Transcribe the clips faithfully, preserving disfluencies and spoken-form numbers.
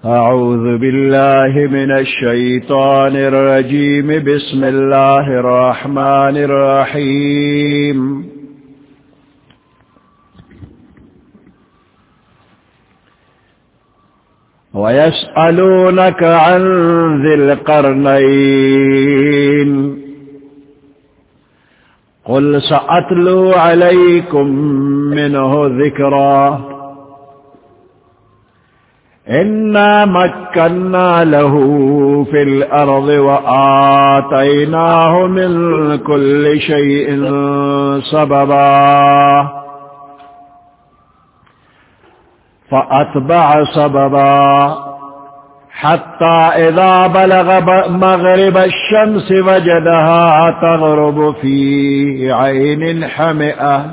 أعوذ بالله من الشيطان الرجيم بسم الله الرحمن الرحيم ويسألونك عن ذي القرنين قل سأتلو عليكم منه ذكرا إنا مكنا له في الأرض وآتيناه من كل شيء سببا فأتبع سببا حتى إذا بلغ مغرب الشمس وجدها تغرب في عين حمئة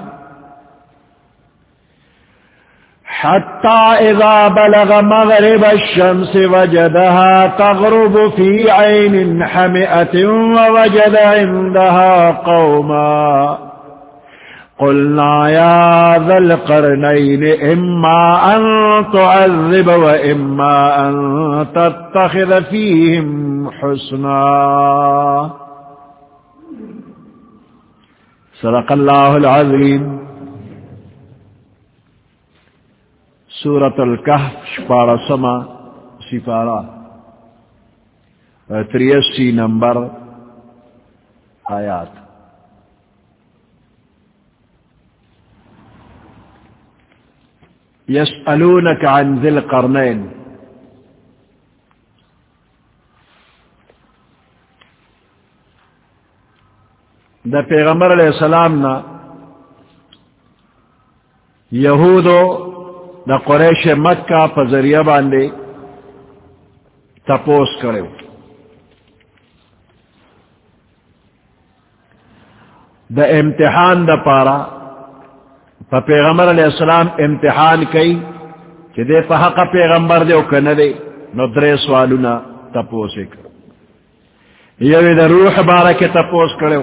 حتى إذا بلغ مغرب الشمس وجدها تغرب في عين حمئة ووجد عندها قوما قلنا يا ذا القرنين إما أن تعذب وإما أن تتخذ فيهم حسنا صدق الله العظيم. سورة الكهف شپارہ سما سپارہ تریسی نمبر آیات. يسألونك عن ذي القرنين دا پیغمبر علیہ السلام نا یہودو دا قریش مکہ پا ذریعہ باندے تپوس کرے دا امتحان دا پارا پا پیغمبر علیہ السلام امتحان کئی کہ دے پا حق پیغمبر دے او کندے نو درے سوالونا تپوسے کرو. یوی دا روح بارا کے تپوس کرو،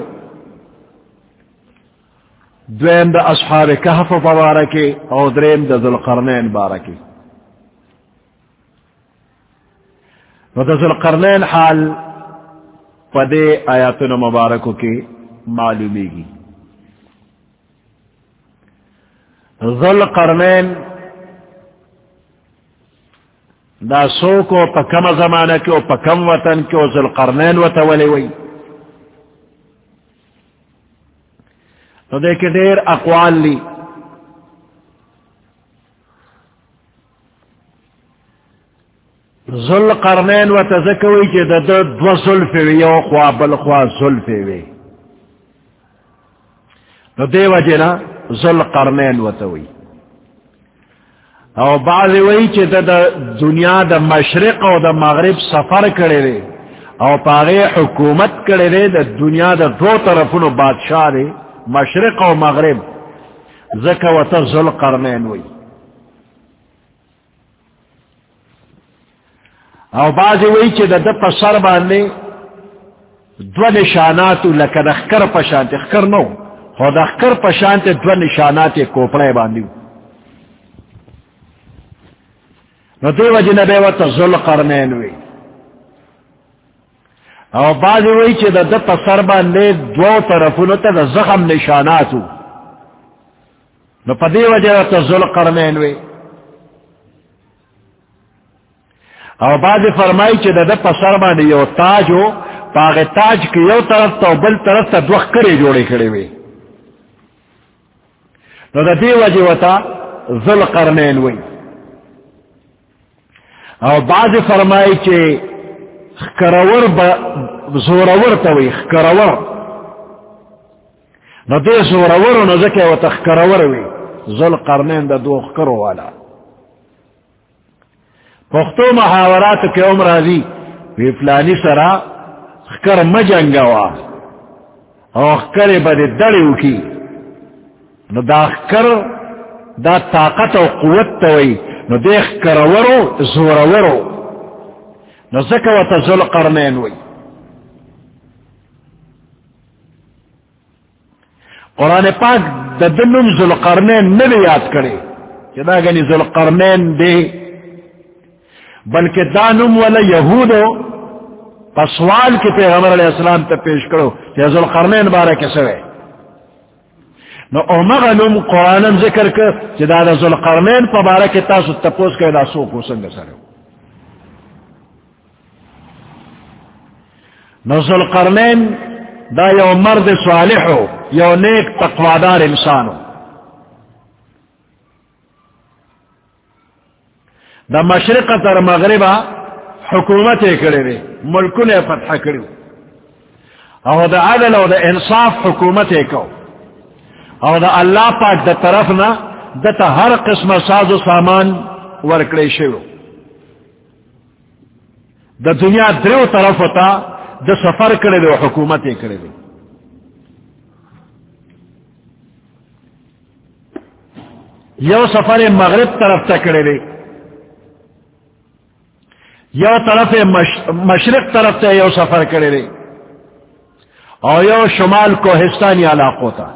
دویم دا اصحاب کہف بارا کے او دریم دا ذوالقرنین بارا کے. نو دا ذوالقرنین حال پا دے آیاتنا مبارکو کے معلومی گی. ذوالقرنین دا سو کو پا کم زمانہ کے او پا کم وطن کے او ذوالقرنین وطولی وی. تو دیکھے دیر اقوال لی. ذوالقرنین وتذکوی چی دا دو ظلفی وی یو خوا بل خوا ظلفی وی تو دے وجنا ذوالقرنین وتوی. او بعضی وی چی دا دنیا دا مشرق او دا مغرب سفر کرے وی او پاغی حکومت کرے وی دا دنیا دا دو طرفونو بادشاہ دے مشرق و مغرب زکا و تا ذوالقرنین وی. او بعضی وی چی دا دا سر باندے دو نشاناتو لکا دا خکر پشانتے خکر نو خو دا خکر پشانتے دو نشاناتے کوپڑے باندیو نو دے وجہ نبی و تا ذوالقرنین وی. او بعضی وی چی دا دا سر باندے دو طرفونو تا دا زخم نشاناتو نو پا دی وجہ تا ذوالقرنین وی. او بعضی فرمائی چی دا دا سر باندے یو تاجو پاغ تاج کی یو طرف تا بل طرف تا دوخ کرے جوڑے کھڑے وی نو دا دی وجہ تا ذوالقرنین وی. او بعضی فرمائی چی خکرور با زورور تاوی خکرور نو دے زورور نو زکے و تا خکرور وی ذوالقرنین دا دو خکرو والا. پختو محاورات کے عمر آزی وی فلانی سرا خکر مجنگوا او خکر با دے دڑیو کی نو دا خکر دا طاقت و قوت تاوی نو دے خکرورو زورورو نو زکا و تا ذوالقرنین وی. قرآن پاک دا دنم ذوالقرنین نبی یاد کرے کہ دا گنی ذوالقرنین دے بلکہ دانم والا یہودو پسوال کی پیغمبر علیہ السلام تا پیش کرو کہ ذوالقرنین بارے کیسے ہوئے نو امغنم قرآنم ذکر کر کہ دا ذوالقرنین پا بارے کی تاسو تپوس کے دا سوکو سنگ سر نو ذوالقرنین دا یو مرد صالحو یو نیک تقوادار انسانو دا مشرق تر مغربا حکومت کرے رے ملکوں نے فتح کرو او دا عدل او دا انصاف حکومت کو او دا اللہ پاک دا طرف نا دا تا ہر قسم ساز و سامان ورکڑے شو دا دنیا دریو طرف ہوتا دا سفر کرے دے حکومت کرے دے یو سفر مغرب طرف تا کرے دے یو طرف مشرق طرف تا یو سفر کرے دے اور یو شمال کوہستانی علاقوں تا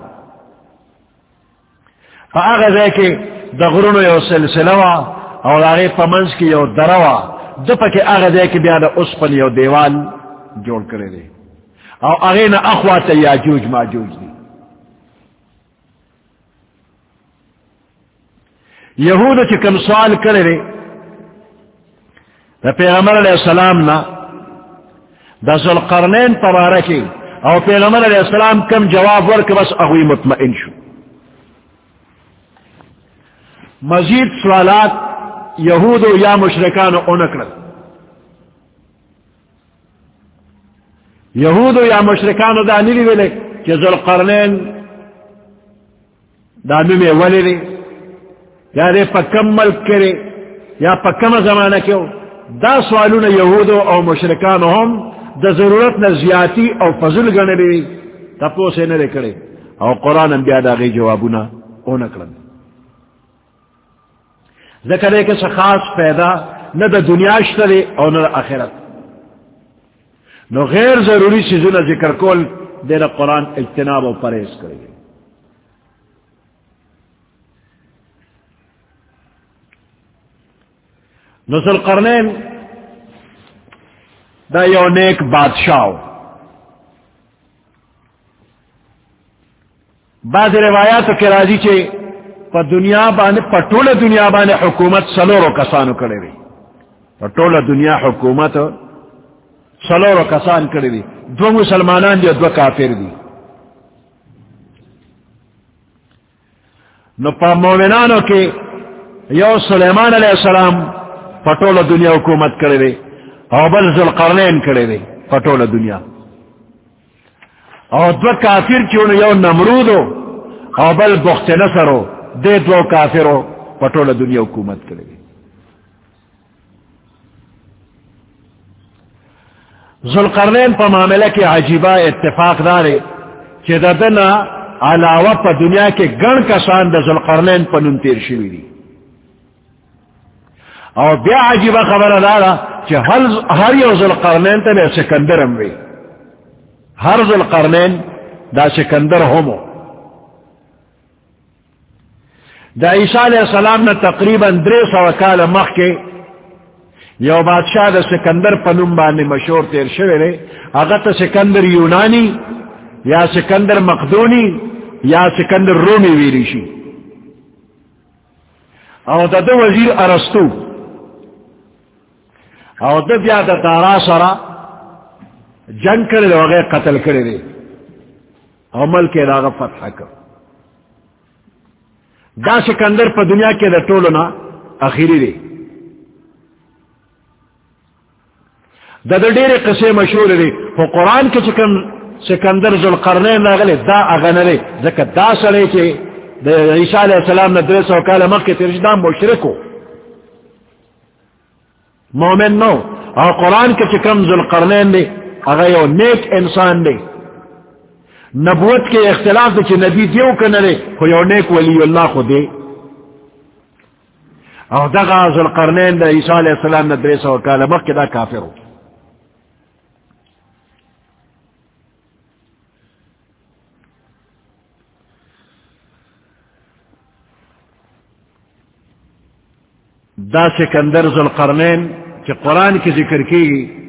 فا آغاز ہے کہ دغرونو یو سلسلوا اور آغی پمنس کی یو دروا دپا کہ آغاز ہے کہ بیادا اس پن یو دیوال جوڑ کرے دے اور اغین اخوات یاجوج ماجوج دی یہود چکم سوال کرے دے دا پیغمبر علیہ السلام نا دا ذوالقرنین پبارکی اور پیغمبر علیہ السلام کم جواب ورک بس اغوی مطمئن شو مزید سوالات یہود یا مشرکان اونکرد یہود یا مشرکان دا نیلی ویلے کہ ذوالقرنین دا نمی ولی لی یا دے پا کم ملک کرے یا پا کم زمانہ کیوں دا سوالون یہود او مشرکان ہم دا ضرورت نا زیادی او فضل گنے لی تپو سے نرے کرے او قرآن انبیاء دا غی جوابونا اونکرد ذکر ہے کہ خاص پیدا نہ دا دنیا شترے اور نہ آخرت نو غیر ضروری چیزوں نہ ذکر کول دینا قرآن اجتناب و پرہیز کرے گی نو ذوالقرنین دا یو نیک بادشاہ بعض روایات کے راضی چے پا دنیا بانے پا طول دنیا بانے حکومت سلورو کسانو کرے دی پا طول دنیا حکومت سلورو کسان کرے دی دو مسلمانان دی دو کافر دی نو پا مومنانو کے یو سلیمان علیہ السلام پا طول دنیا حکومت کرے دی او بل ذوالقرنین کرے دی پا طول دنیا او دو کافر چونو یو نمرودو او بل بخت نصرو دے دو کافرو پٹول دنیا حکومت کرے گی ذوالقرنین پا معاملہ کے عجیبہ اتفاق دارے کہ ددنا علاوہ پا دنیا کے گن کسان دا ذوالقرنین پا ننتیر شوی دی اور بیا عجیبہ خبر دارا کہ ہر یو ذوالقرنین تا بے سکندر ہم وی ہر ذوالقرنین دا سکندر ہومو دا عیسیٰ علیہ السلام نے تقریباً درے سو کال مخ کے یو بادشاہ دا سکندر پنم بانے مشہور تیر شوے رے اگر تا سکندر یونانی یا سکندر مقدونی یا سکندر رومی ویریشی او دا دو وزیر ارسطو او دا بیا دا دارا سرا جنگ کرے دے وغیر قتل کرے دے او ملک راغ فتح کر دا سکندر پا دنیا کے دا ٹولنا اخیری دے دا دا دیر قصے مشہور دے وہ قرآن کے چکن سکندر ذوالقرنین ناغلے دا اغنرے ذکر دا سرے کے دا عیسیٰ علیہ السلام نے درس و کالا مکہ ترجدہ مشرکو مومن نو اور قرآن کے چکم ذوالقرنین دے اغیو نیک انسان دے نبوت کے اختلاف دے چھ نبی دیو کنرے خو یو نیک ولی اللہ خو دے او دغا ذوالقرنین دا عیسیٰ علیہ السلام نے درس و کالا مکہ دا کافر ہو دا سکندر ذوالقرنین کہ قرآن کی ذکر کی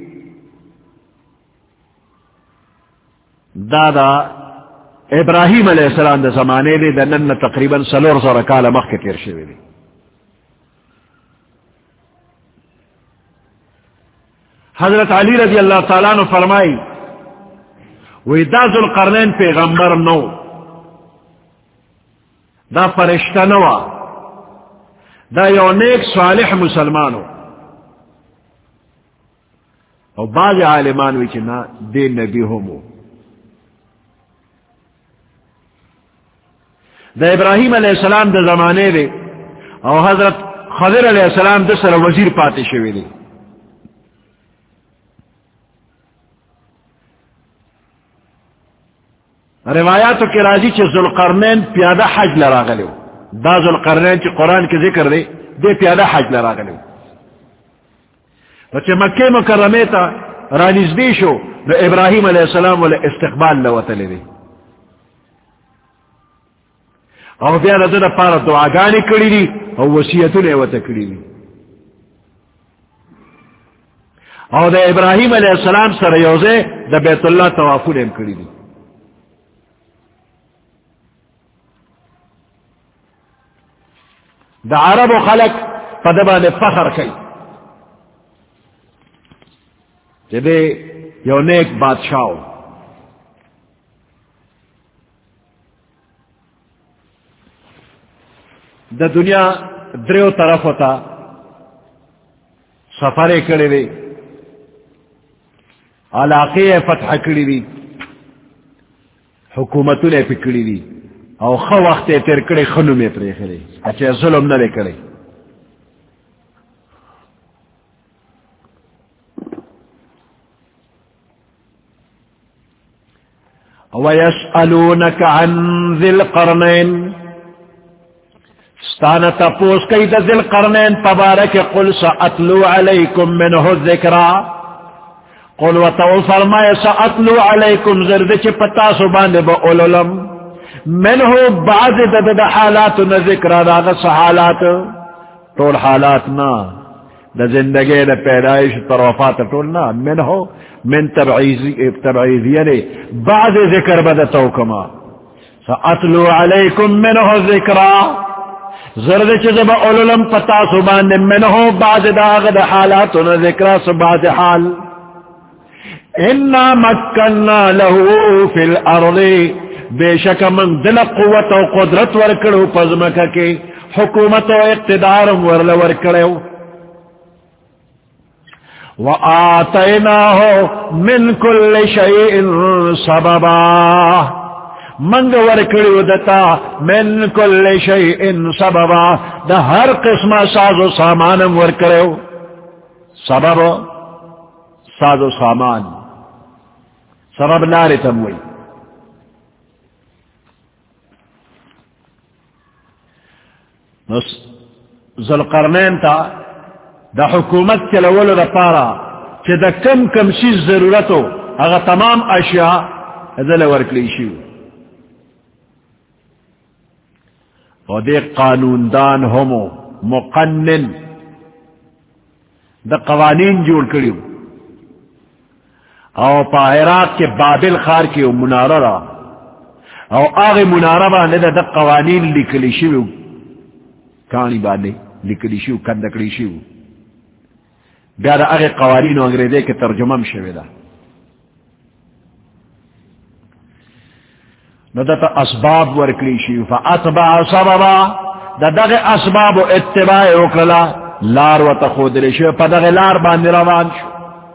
دادا ابراہیم علیہ السلام دا زمانے دے دنن تقریباً سلور سو رکال مخ کے تیر شوی دی. حضرت علی رضی اللہ تعالیٰ نے فرمائی وی دا ذوالقرنین پیغمبر نو، دا فرشتہ نوا، دا یو نیک صالح مسلمانو. اور بعض عالمان وی چنا دے نبی ہومو. دا ابراہیم علیہ السلام دا زمانے دے اور حضرت خضر علیہ السلام دا سر وزیر پاتے شوی دے. روایاتو کی راضی چھ ذوالقرنین پیادہ حج لراغلو. دا ذوالقرنین چھ قرآن کے ذکر دے دے پیادہ حج لراغلو. وچہ مکہ مکرمے تا رانزدی شو نو ابراہیم علیہ السلام والے استقبال لوتلے دے. اور بیا دا دا پارا دعاگانی کری دی اور وسیعتو نے وطا کری دی. اور دا ابراہیم علیہ السلام سر یوزے دا بیت اللہ توافو نے کری دی. دا عرب و خلق پدبا نے فخر کئی کہ دے یو نیک بادشاہ. دا دنیا دریو طرف ہوتا سفرے کڑے وے، علاقے فتح کڑی دی، حکومتوں نے پکڑی دی، او خو وقت تیر کڑے خنو میں پرے کرے اچھے ظلم نہ لے کرے. وَيَسْأَلُونَكَ عَنْ ذِي الْقَرْنَيْنِ ستانا تپوس کئی دا ذی القرنین پبارک قل سأتلو علیکم منہ الذکرہ. قل و تو فرمائے سأتلو علیکم زرد چی پتا سبان با اولولم منہ بعض دا دا حالات نا ذکرہ دا دا سحالات طول حالات نا دا زندگی دا پیدایش طرفات طول نا منہ من تبعیزی بعض ذکر بدا توکما. سأتلو علیکم منہ الذکرہ زرد چیزب اولولم پتا سبان منہو بعد داغ دا حالاتنا ذکرہ سباد حال. انا مکننا لہو فی الارض بے شک من دل قوت و قدرت ورکڑو پزمکا کے حکومت و اقتدار ورل ورکڑو. وآتیناہو من کل شیئن سببا منگ ورکڑیو دتا من کل شیئن سببا دا ہر قسم ساز و سامانم ورکڑیو. سبب ساز و سامان سبب لاری تموی. ذوالقرنین تا دا حکومت چلولو دا پارا چی دا کم کم چیز ضرورتو اگا تمام اشیاء ادل ورکلیشیو. اور دے قانون دان ہومو مقنن دا قوانین جوڑ کریو. او پا عراق کے بابل خار کے منارہ را او آغی منارہ بانے دا دا قوانین لکلی شیو کانی بانے لکلی شیو کندکلی شیو. بیا دا آغی قوانین و انگریزے کے ترجمم شوی دا. نو دا تا اسباب ورکلی شیو فاتبع سببا دا دا اسباب و اتباع اکرلا لار و تخودلی شیو پا دا لار باندی روان شو.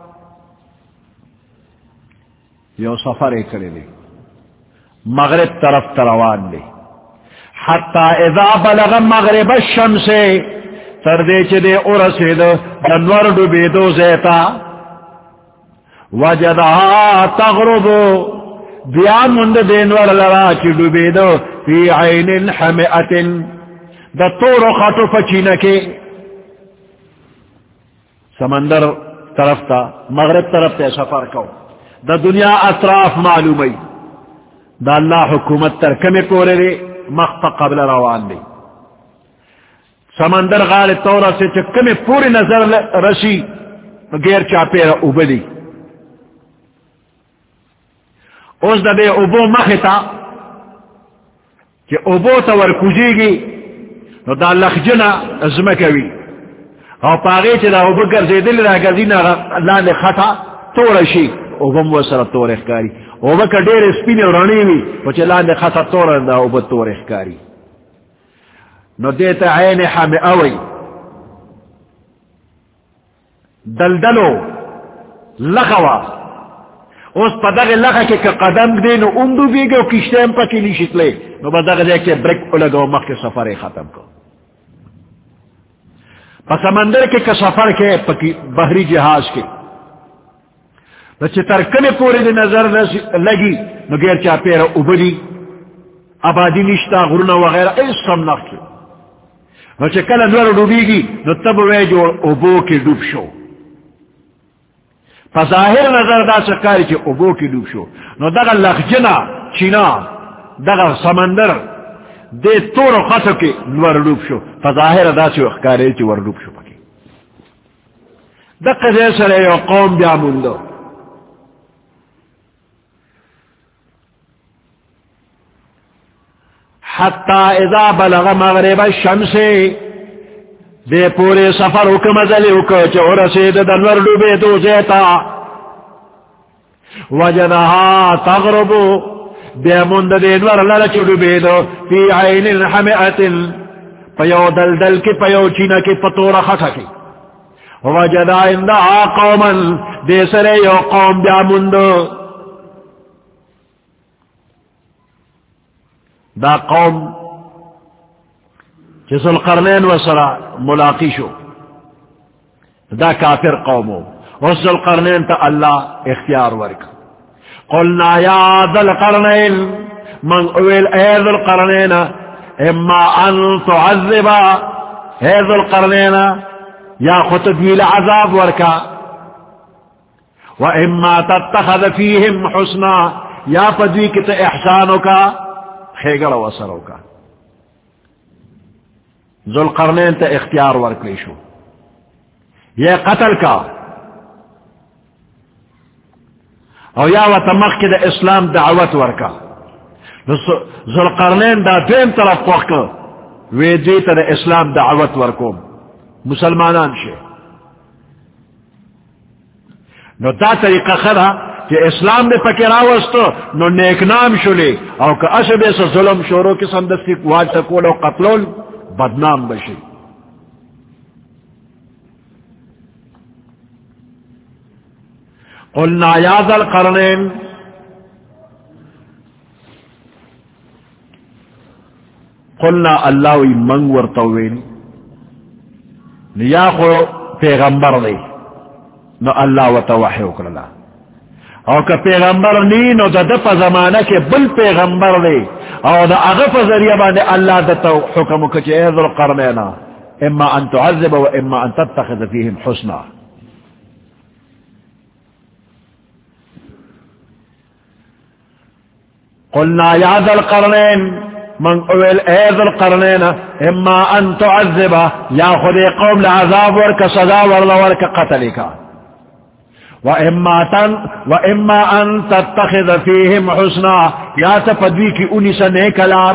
یو سفر اکرلی لی مغرب طرف تروان لی حتی اذا بلغ مغرب الشمس تردے چی دے ارسید دنور ڈوبی دو زیتا وجدہا تغربو بیان مند دینور لرا چی ڈوبی دو فی عین حمئت دا طور خطو پچینکے سمندر طرف تا مغرب طرف تا سفر کو دا دنیا اطراف معلومی دا اللہ حکومت تر کمی پورے دے مخت قبل روان دے. سمندر غال طورا سے چکمی پوری نظر رسی غیر چاپیر اوبلی اوز دا دے اوبو مختا کہ اوبو تا ورکوزی گی نو دا لخجنا ازمکوی او پاگے چی دا اوبو گرزیدل دا گرزینا لان خطا تورشی اوبو موسر تور اخکاری اوبو کا دیر سپین رانی وی وچی لان خطا تور دا اوبو تور اخکاری نو دیتا عین حام اوی دلدلو لخوا اس پا دغی لخا کے قدم دے نو اندو بھی گئے کشتیم پا کی نیشت لے نو با دغی دے کے بریک اولگو مخ کے سفر ختم کو پا سمندر کے کا سفر کے پا بحری جہاز کے نو چی ترکن پوری دے نظر لگی نو گیر چا پیر اوبلی آبادی نشتا غرنا وغیرہ اس سم نخ کے نو چی کل نور ڈوبی گی نو تب وے جو اوبو کے ڈوب شو فظاہر نظر دا سکاری چی اوبو کی ڈوب شو نو دغا لخجنا چینا دغا سمندر دے تور و خطو کی نور ڈوب شو فظاہر دا سی اخکاری چی ور ڈوب شو پکی دقا جیسر ایو قوم بیا مندو حتی اذا بلغ مغرب الشمس دے پورے سفر حکم ازلی حکم چو رسید دنور ڈوبے دو زیتا وجدہا تغربو دے مند دینور لرچ ڈوبے دو فی عین حمئت پیو دلدل کی پیو چینا کی پتور خطا کی وجدہ اندہا قوما دے سرے یو قوم بیا مندو دا قوم جس القرنین و سرا ملاقی شو دا کافر قومو اس القرنین تا اللہ اختیار ورک قلنا یا ذا القرنین من اویل اے ذا القرنین اما ان تعذبا اے ذا القرنین یا خطبیل عذاب ورکا و اما تتخذ فیہم حسنا یا پدوی کت احسانو کا خیگر و سرو کا ذوالقرنین تا اختیار ورکلی شو یہ قتل کا او یا و تمخ کی دا اسلام دعوت ورکا ذوالقرنین دا دین طرف وقت وی دیتا دا اسلام دعوت ورکو مسلمانان شے نو دا طریقہ خدا کہ اسلام نے پکراوستو نو نیک نام شلے او کہ اشبے سے ظلم شورو کی سندستی قواد تکول و قتلول بدنام بشی قلنا یا ذا القرنین قلنا اللہ وی منگ ورطوین یا خو پیغمبر دی نو اللہ و توحی اکرلا او کہ پیغمبر نی نو دا دفع زمانہ کے بل پیغمبر دی او دا اغف ذریعہ باندے اللہ دا تو حکم کچھ اے ذو القرنین اما ان تعذب و اما ان تتخذ فیہم حسنا قلنا یا ذا القرنین من اویل اے ذو القرنین اما ان تعذب یا خود قوم لعذاب ورک سزا ورلا ورک قتل کا وَإِمَّا تَن وَإِمَّا أَن تَتَّخِذَ فِيهِمْ حُسْنًا یا تپدوی کی انی سے نیک لار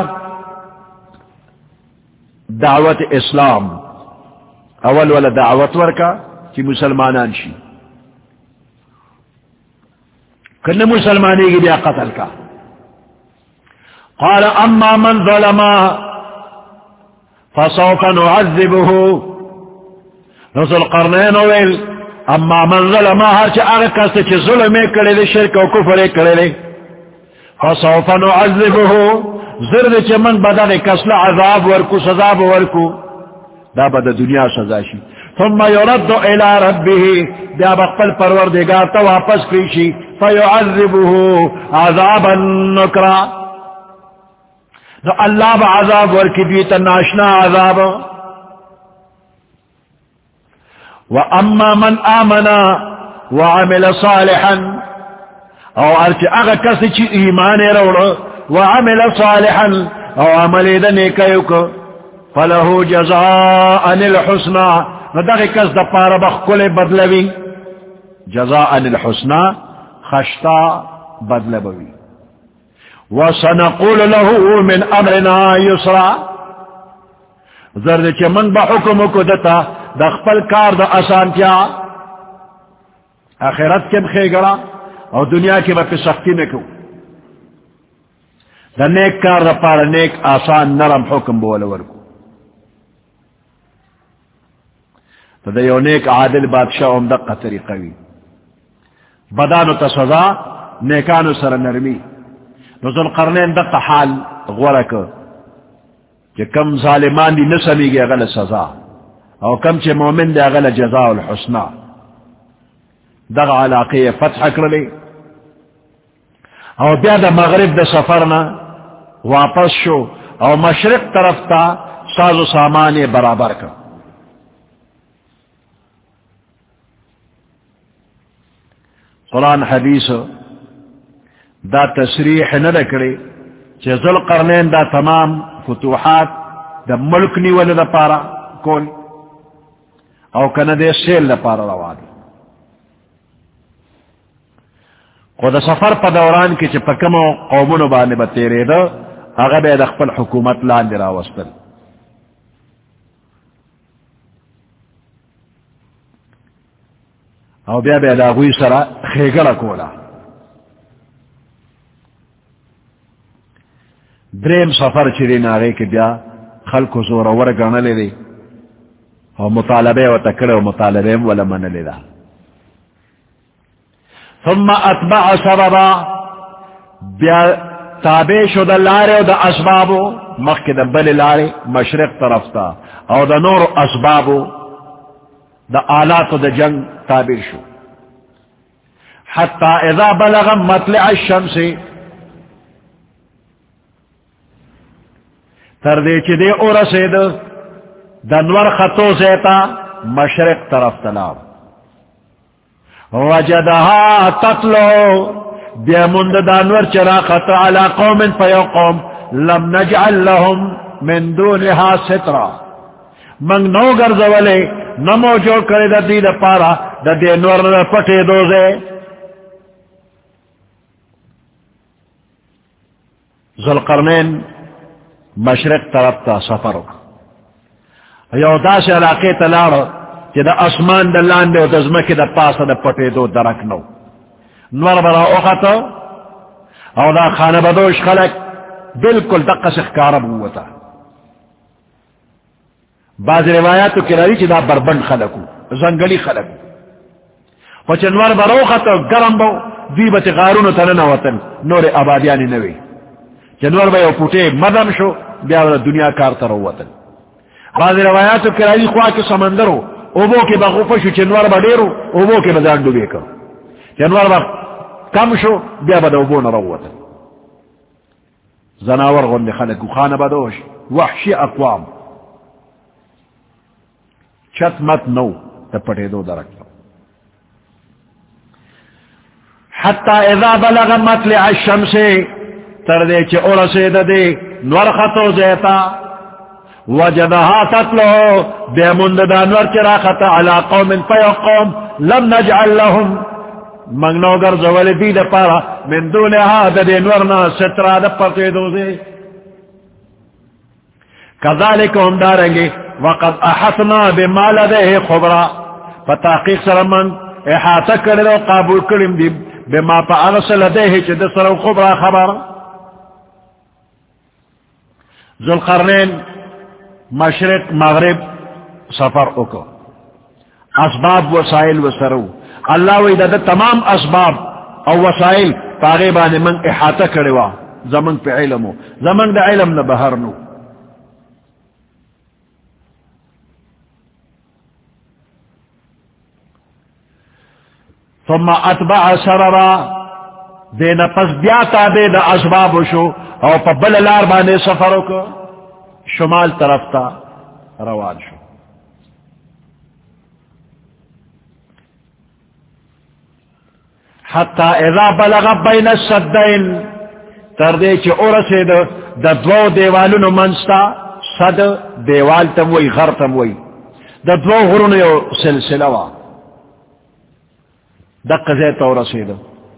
دعوت اسلام اول والا دعوت ورکا کی مسلمانان شی کن مسلمانی کی بیا قتل کا قال اما من ظلم فسوف نعذبه نزل قرنین ویل اما من ظلم ہر چا آگا کستے چی ظلمے کرے لے شرک و کفرے کرے لے فسوف نعذبه زرد چی من بدا لے کسل عذاب ورکو سزاب ورکو دا بدا دنیا سزا شی ثم يرد الى ربه دا بقبل پروردگار تا واپس کریشی فیعذبه عذابا نکرا دا اللہ با عذاب ورکی دیتا ناشنا عذاب وَأَمَّا مَنْ آمَنَا وَعَمِلَ صَالِحًا او ارچ اغا کسی چی ایمان روڑا وَعَمِلَ صَالِحًا او عملی دنے کئیوکو فَلَهُ جَزَاءً الْحُسْنَى نداغی کس دا پارا بخکل بدلوی جزاء الحسنى خشتا بدل بوی وسنقول له من امرنا يسرا زرد چه من با حکم کو دتا دخپل کار دا آسان کیا آخرت کے بخیر گڑا اور دنیا کے بات سختی میں کو دا نیک کار دا پار نیک آسان نرم حکم بول ورکو تو دا یو نیک عادل بادشاہ امدقہ طریقہ وی بدانو تا سزا نیکانو سر نرمی نزل قرنین دقہ حال غورک کہ کم ظالمان دی نسمی گی اغل سزا او کم چے مومن دی اغل جزاء الحسنہ دغ علاقی فتح کرلی او بیا دا مغرب دا سفرنا واپس شو او مشرق طرف تا ساز و سامان برابر کر قرآن حدیث دا تصریح نہ کرے کہ ذل قرنین دا تمام فتوحات دا ملک نیول دا پارا کول او کنا دے سیل دا پارا روا دی خود سفر پا دوران کی چھ پکمو قومونو بانے با تیرے دا اگا بے دا خپل حکومت لان دی راوستل او بیا بیا دا غوی سرا خیگل کولا دریم سفر چری ناغے کی بیا خلق زور ورگانا لے دی او مطالبے و تکڑے و مطالبے ولا من لے دا ثم اتبع سببا بیا تابع شد لارے و دا اسبابو مخ دا بل لارے مشرق طرف تا او دا نور اسبابو دا آلات دا جنگ تابع شو حتی اذا بلغ مطلع الشمس تردے چی دے او رسید دنور خطو زیتا مشرق طرف تلاب وجدها تطلو بیمند دانور چرا خطو علا قوم فیو قوم لم نجعل لهم من دونها سترا منگ نو گرزولے نمو جو کرے دا دی دا پارا دا دی نور دا پٹے دوزے ذوالقرنین مشرق طرف تا سفر یو دا سے علاقے تلار کہ دا اسمان دا لاندے و دزمکی دا پاسا دا پٹے دو درک نو نور برا اوختا او دا خانہ بدوش خلق بالکل دقا سخکارب ہوتا بعض روایاتو کی رہی چی دا بربند خلقو زنگلی خلقو وچنور برا اوختا گرم بو دی بچ غارونو تننا وطن نور آبادیانی نوی جنور با یو پوٹے مدم شو بیا دنیا کار تر وطن بعض روایاتو کی رہی خواہ کے سمندرو اوبو کے بغوفا شو چنور با دیرو اوبو کے بدان ڈوبے کرو جنور با کم شو بیا با اوبو نرو وطن زناور غند خلقو خانہ بدوش وحشی اقوام چت مت نو تپٹے دو درک حتی اذا بلغ مطلع الشمس تردے چے اورسے دے نور خطو زیتا وجدها تطلو بیمند دانور چرا خطا علا قوم فیو قوم لم نجعل لهم منگنو گر زوال دید پارا من دونها دے نورنا سترا دا پرتے دوزے کذالک ہم دارنگے وقد احطنا بما لديه خبرا فتحقیق سرمن احاطہ کرلو قابل کرم دی بما پا اغسل لديه چے دسرو خبرا خبر ذوالقرنین مشرق مغرب سفر اکو اسباب وسائل وسرو اللہ وی دا تمام اسباب او وسائل پاغیبان من احاطہ کروا زمن پہ علمو زمن دا علم نا بہرنو ثم اتبع سررا دے نا پس بیاتا دے دا اسباب شو او پا بل لار بانے سفرو کو شمال طرف تا روان شو حتی اذا بلغ بین السدین تردے چے اورسے دا دا دو دیوالونو منستا صد دیوال تموئی غر تموئی دا دو غرونو یو سلسلوا دق زیت اور رسیدو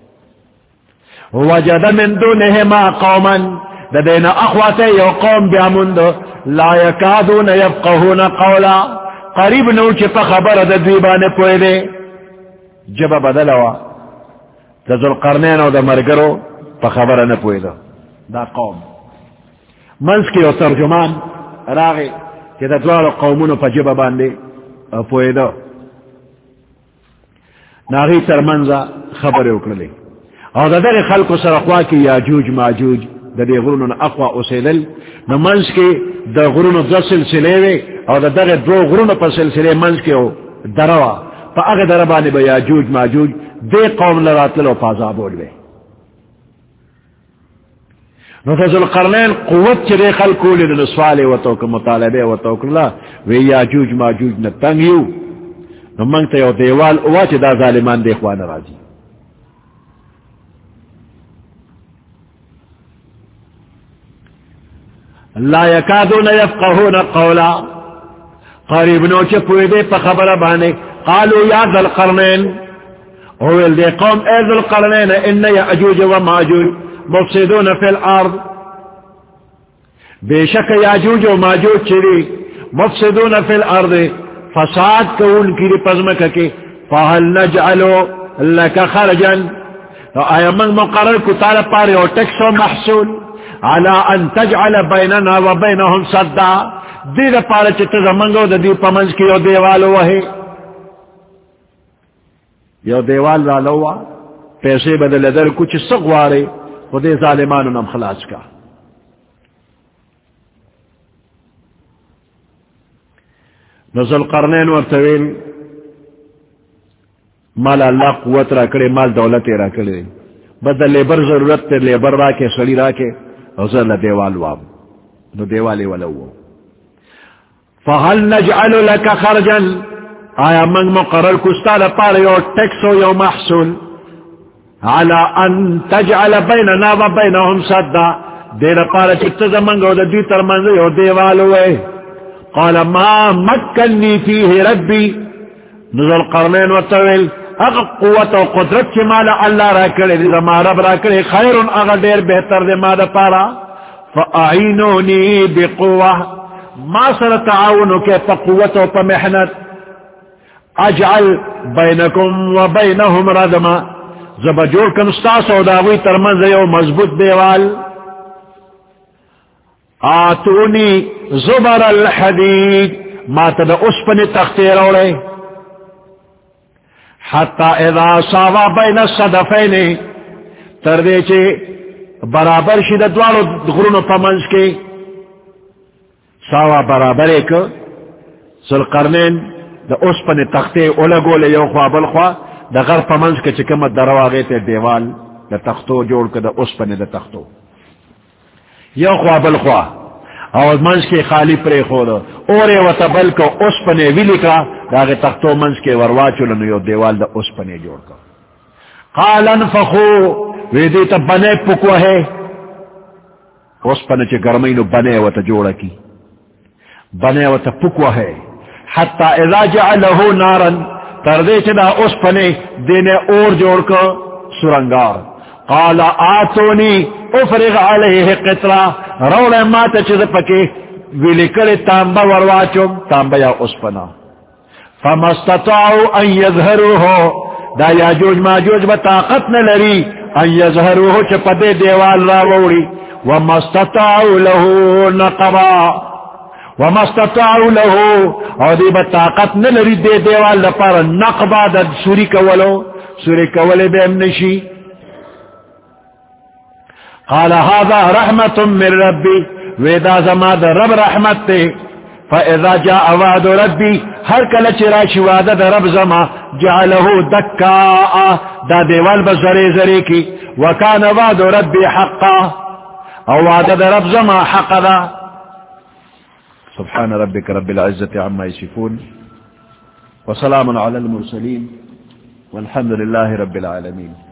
وجد من دونهما قوما لدينا اخواتي یو قوم بیامندو لا یکادون یفقهون قولا قریب نو چی پا خبر دا دیبان پوئدے جب بدلوا دا ذوالقرنین و دا مرگرو پا خبر نپوئدو دا قوم منس کی و ترجمان راغی کہ دا دوار قومونو پا جب باندے پوئدو ناغی ترمنزا خبر اکرلی او دا در خلق و سرخوا کی یاجوج ماجوج دا دی غرونو نا اقوا اسیدل نا منس کی دا غرونو دا سلسلے وے او دا در دو غرونو پا سلسلے منس کی او دروا پا اغی دربانی با یاجوج ماجوج دے قوم لراتل و پازابول وے نو تا ذوالقرنین قوت چی دے خلقولی دا سوالے و توک مطالبے و توک اللہ وے یاجوج ماجوج نا تنگیو نو منگتا یو دیوال اوا چی دا ظالمان دے خوان رازی لا یکادون یفقهون قولا قریب نو چی پوئدے پا خبر بانے قالوا یا ذا القرنین اویل دے قوم اے ذا القرنین ان یعجوج و ماجوج مفسدون فی الارض بے شک یعجوج و ماجوج چلی مفسدون فی الارض فساد کون کی پزمک کے فہل نجعلو لکا خرجا آیا من مقرر کتال پاری اور ٹیکس و محصول على ان تجعل بیننا و بینهم صدا دید پارا چت زمنگو دا دی پمنز کی یو دیوال وحی یو دیوال را لوا پیسے بدل در کچھ سغوارے خودے ظالمانو نم خلاص کا نزل قرنین ورطویل مال اللہ قوت را کرے مال دولت را کرے بدل لیبر ضرورت تے لیبر را کے سڑی را کے اوزر دیوال واب نو دیوالی ولو فهل نجعل لك خرجا آیا من مقرر کستال پار یو ٹیکس و یو محصول على ان تجعل بیننا و بینهم صدا دیر پار چکتا منگو دا دی ترمنز یو دیوالو وے قال ما مکنی فیه ربی نزل قرنین و طویل اغا قوت و قدرت کی مالا اللہ را کرے دی ما رب را کرے خیرن اغا دیر بہتر دی ما دا پارا فاعینونی بقوة ما سر تعاونو کے پا قوت و پا محنت اجعل بینکم و بینهم ردما زبا جوڑ کن استاس و داوی ترمنز یو مضبوط دیوال آتونی زبر الحدید ما تدا اسپن تختیر اوڑے حتی اذا ساوا بین الصدفین تردے چے برابر شد دوالو غرون پمنز کے ساوا برابر ایک ذوالقرنین دا اسپن تختے اولگو لے یو خوا بالخوا دا غر پمنز کے چکمت درواغے تے دیوال دا تختو جوڑ کے دا اسپن دا تختو یو خوا بالخوا اور منز کے خالی پرے خود اورے و تبل کو اس پنے ویلی کا داغے تختو منز کے وروا چلنو یو دیوال دا اس پنے جوڑ کا قال انفخو ویدی تا بنے پکو ہے اس پنے چے گرمینو بنے و تا جوڑا کی بنے و تا پکو ہے حتی اذا جعلہو نارن تردے چدا اس پنے دینے اور جوڑ کا سرنگار قال آتونی افرغ علیہ قطرہ روڑے ماتا چیز پکے ویلی کرے تانبا ورواچم تانبا یا اسپنا فمستطاعو ان یظہروہو دا یاجوج ماجوج با طاقت نلری ان یظہروہو چپدے دیوال راوڑی ومستطاعو لہو نقبا ومستطاعو لہو او دی با طاقت نلری دے دیوال لپار نقبا دا سوری کولو سوری کولے بے امنشی قال هذا رحمة من ربي ودا زماد رب رحمت فإذا جاء وعد ربي هر کل چراش وعد رب زما جعله دكاء دا دیوال بزرے زرے کی وكان وعد ربي حقا او وعد رب زما حق دا سبحان ربك رب العزة عما يصفون وسلام على المرسلين والحمد لله رب العالمين.